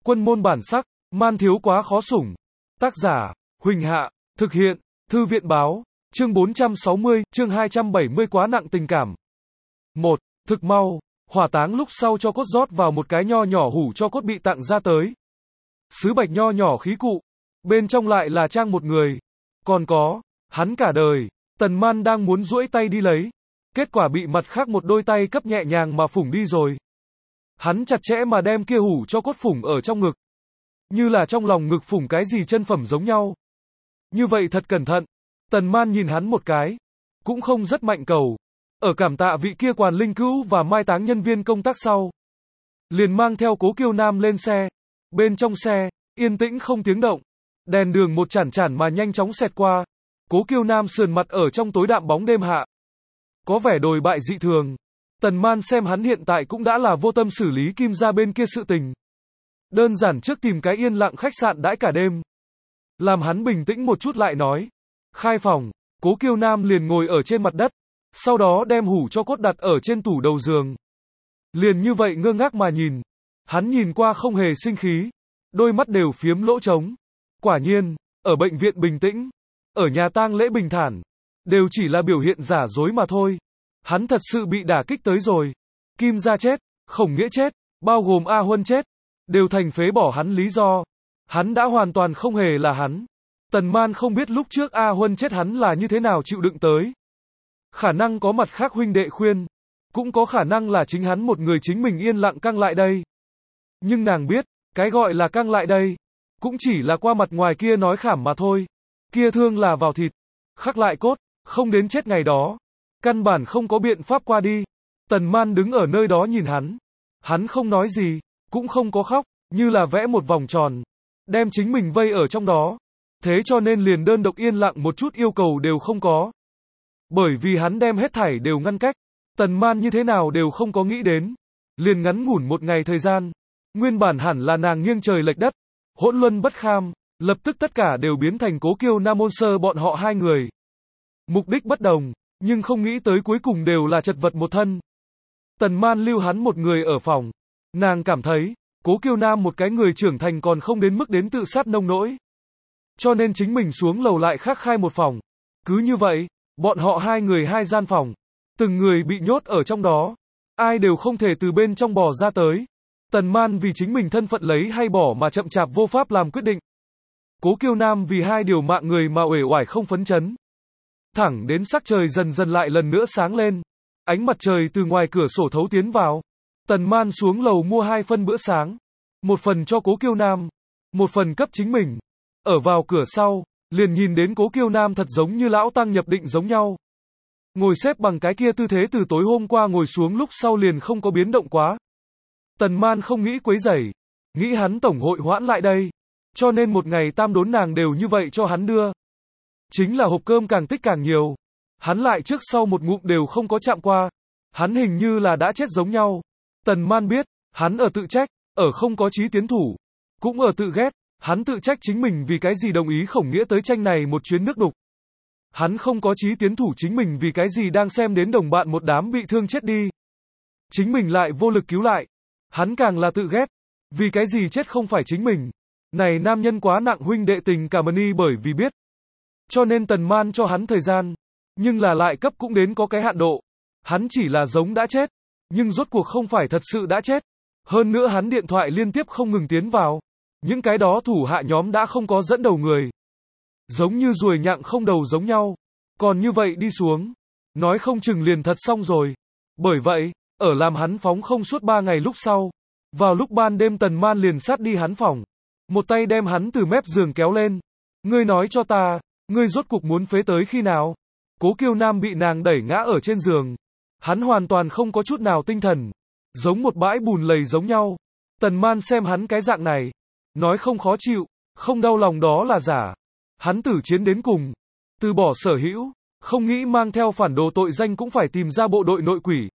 Quân môn bản sắc, man thiếu quá khó sủng. Tác giả, Huỳnh Hạ, thực hiện, Thư viện báo, chương 460, chương 270 quá nặng tình cảm. 1. Thực mau, hỏa táng lúc sau cho cốt rót vào một cái nho nhỏ hũ cho cốt bị tặng ra tới. Sứ bạch nho nhỏ khí cụ, bên trong lại là trang một người. Còn có, hắn cả đời, Tần Man đang muốn duỗi tay đi lấy, kết quả bị mặt khác một đôi tay cấp nhẹ nhàng mà phủng đi rồi. Hắn chặt chẽ mà đem kia hũ cho cốt phủng ở trong ngực. Như là trong lòng ngực phủng cái gì chân phẩm giống nhau. Như vậy thật cẩn thận. Tần Man nhìn hắn một cái, cũng không rất mạnh cầu. Ở cảm tạ vị kia Quản Linh Cữu và mai táng nhân viên công tác sau, liền mang theo Cố Kiêu Nam lên xe. Bên trong xe, yên tĩnh không tiếng động. Đèn đường một chản chản mà nhanh chóng xẹt qua. Cố Kiêu Nam sườn mặt ở trong tối đạm bóng đêm hạ, có vẻ đồi bại dị thường. Tần Man xem hắn hiện tại cũng đã là vô tâm xử lý Kim gia bên kia sự tình. Đơn giản trước tìm cái yên lặng khách sạn đãi cả đêm. Làm hắn bình tĩnh một chút lại nói. Khai phòng, Cố Kiêu Nam liền ngồi ở trên mặt đất, sau đó đem hũ cho cốt đặt ở trên tủ đầu giường. Liền như vậy ngơ ngác mà nhìn. Hắn nhìn qua không hề sinh khí, đôi mắt đều phiếm lỗ trống. Quả nhiên, ở bệnh viện bình tĩnh, ở nhà tang lễ bình thản, đều chỉ là biểu hiện giả dối mà thôi. Hắn thật sự bị đả kích tới rồi. Kim gia chết, Khổng Nghĩa chết, bao gồm A Huân chết, đều thành phế bỏ hắn lý do. Hắn đã hoàn toàn không hề là hắn. Tần Man không biết lúc trước A Huân chết hắn là như thế nào chịu đựng tới. Khả năng có mặt khác huynh đệ khuyên, cũng có khả năng là chính hắn một người chính mình yên lặng căng lại đây. Nhưng nàng biết, cái gọi là căng lại đây, cũng chỉ là qua mặt ngoài kia nói khảm mà thôi. Kia thương là vào thịt, khắc lại cốt, không đến chết ngày đó. Căn bản không có biện pháp qua đi. Tần Man đứng ở nơi đó nhìn hắn. Hắn không nói gì, cũng không có khóc, như là vẽ một vòng tròn, đem chính mình vây ở trong đó. Thế cho nên liền đơn độc yên lặng một chút yêu cầu đều không có. Bởi vì hắn đem hết thảy đều ngăn cách. Tần Man như thế nào đều không có nghĩ đến. Liền ngắn ngủn một ngày thời gian, nguyên bản hẳn là nàng nghiêng trời lệch đất, hỗn luân bất kham, lập tức tất cả đều biến thành Cố Kiêu Nam Môn Sơ bọn họ hai người. Mục đích bất đồng, nhưng không nghĩ tới cuối cùng đều là chật vật một thân. Tần Man lưu hắn một người ở phòng. Nàng cảm thấy, Cố Kiêu Nam một cái người trưởng thành còn không đến mức đến tự sát nông nỗi. Cho nên chính mình xuống lầu lại khác khai một phòng. Cứ như vậy, bọn họ hai người hai gian phòng. Từng người bị nhốt ở trong đó. Ai đều không thể từ bên trong bò ra tới. Tần Man vì chính mình thân phận lấy hay bỏ mà chậm chạp vô pháp làm quyết định. Cố Kiêu Nam vì hai điều mạng người mà uể oải không phấn chấn. Thẳng đến sắc trời dần dần lại lần nữa sáng lên. Ánh mặt trời từ ngoài cửa sổ thấu tiến vào. Tần Man xuống lầu mua 2 phân bữa sáng. Một phần cho Cố Kiêu Nam, một phần cấp chính mình. Ở vào cửa sau, liền nhìn đến Cố Kiêu Nam thật giống như lão tăng nhập định giống nhau. Ngồi xếp bằng cái kia tư thế từ tối hôm qua ngồi xuống lúc sau liền không có biến động quá. Tần Man không nghĩ quấy rầy, nghĩ hắn tổng hội hoãn lại đây. Cho nên một ngày tam đốn nàng đều như vậy cho hắn đưa. Chính là hộp cơm càng tích càng nhiều. Hắn lại trước sau một ngụm đều không có chạm qua. Hắn hình như là đã chết giống nhau. Tần Man biết, hắn ở tự trách, ở không có chí tiến thủ, cũng ở tự ghét. Hắn tự trách chính mình vì cái gì đồng ý Khổng Nghĩa tới tranh này một chuyến nước đục. Hắn không có chí tiến thủ chính mình vì cái gì đang xem đến đồng bạn một đám bị thương chết đi. Chính mình lại vô lực cứu lại. Hắn càng là tự ghét. Vì cái gì chết không phải chính mình. Này nam nhân quá nặng huynh đệ tình cảm ơn y bởi vì biết. Cho nên Tần Man cho hắn thời gian. Nhưng là lại cấp cũng đến có cái hạn độ. Hắn chỉ là giống đã chết. Nhưng rốt cuộc không phải thật sự đã chết. Hơn nữa hắn điện thoại liên tiếp không ngừng tiến vào. Những cái đó thủ hạ nhóm đã không có dẫn đầu người. Giống như ruồi nhặng không đầu giống nhau. Còn như vậy đi xuống, nói không chừng liền thật xong rồi. Bởi vậy, ở làm hắn phóng không suốt 3 ngày lúc sau. Vào lúc ban đêm Tần Man liền sát đi hắn phòng. Một tay đem hắn từ mép giường kéo lên. Ngươi nói cho ta, ngươi rốt cuộc muốn phế tới khi nào? Cố Kiêu Nam bị nàng đẩy ngã ở trên giường. Hắn hoàn toàn không có chút nào tinh thần. Giống một bãi bùn lầy giống nhau. Tần Man xem hắn cái dạng này. Nói không khó chịu, không đau lòng đó là giả. Hắn tử chiến đến cùng. Từ bỏ sở hữu. Không nghĩ mang theo phản đồ tội danh cũng phải tìm ra bộ đội nội quỷ.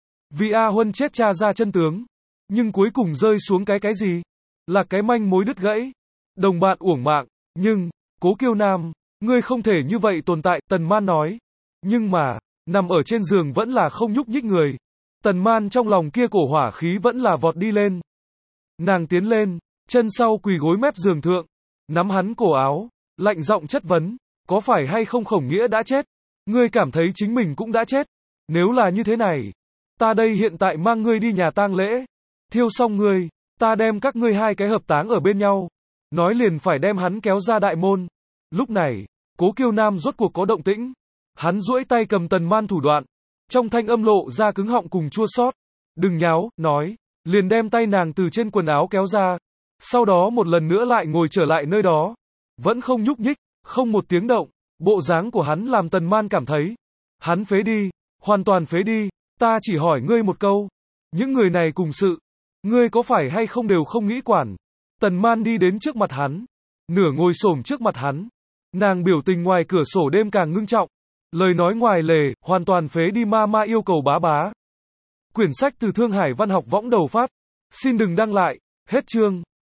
Vì A Huân chết tra ra chân tướng. Nhưng cuối cùng rơi xuống cái gì? Là cái manh mối đứt gãy. Đồng bạn uổng mạng. Nhưng, Cố Kiêu Nam, ngươi không thể như vậy tồn tại, Tần Man nói. Nhưng mà, nằm ở trên giường vẫn là không nhúc nhích người. Tần Man trong lòng kia cổ hỏa khí vẫn là vọt đi lên. Nàng tiến lên, chân sau quỳ gối mép giường thượng, nắm hắn cổ áo, lạnh giọng chất vấn, có phải hay không Khổng Nghĩa đã chết? Ngươi cảm thấy chính mình cũng đã chết? Nếu là như thế này, ta đây hiện tại mang ngươi đi nhà tang lễ, thiêu xong ngươi, ta đem các ngươi hai cái hợp táng ở bên nhau. Nói liền phải đem hắn kéo ra đại môn. Lúc này, Cố Kiêu Nam rốt cuộc có động tĩnh. Hắn duỗi tay cầm Tần Man thủ đoạn, trong thanh âm lộ ra cứng họng cùng chua xót. Đừng nháo, nói, liền đem tay nàng từ trên quần áo kéo ra. Sau đó một lần nữa lại ngồi trở lại nơi đó. Vẫn không nhúc nhích, không một tiếng động. Bộ dáng của hắn làm Tần Man cảm thấy, hắn phế đi, hoàn toàn phế đi. Ta chỉ hỏi ngươi một câu, những người này cùng sự, ngươi có phải hay không đều không nghĩ quản. Tần Man đi đến trước mặt hắn, nửa ngồi xổm trước mặt hắn. Nàng biểu tình ngoài cửa sổ đêm càng ngưng trọng. Lời nói ngoài lề, hoàn toàn phế đi ma ma yêu cầu bá bá. Quyển sách từ Thương Hải Văn học võng đầu phát. Xin đừng đăng lại, hết chương.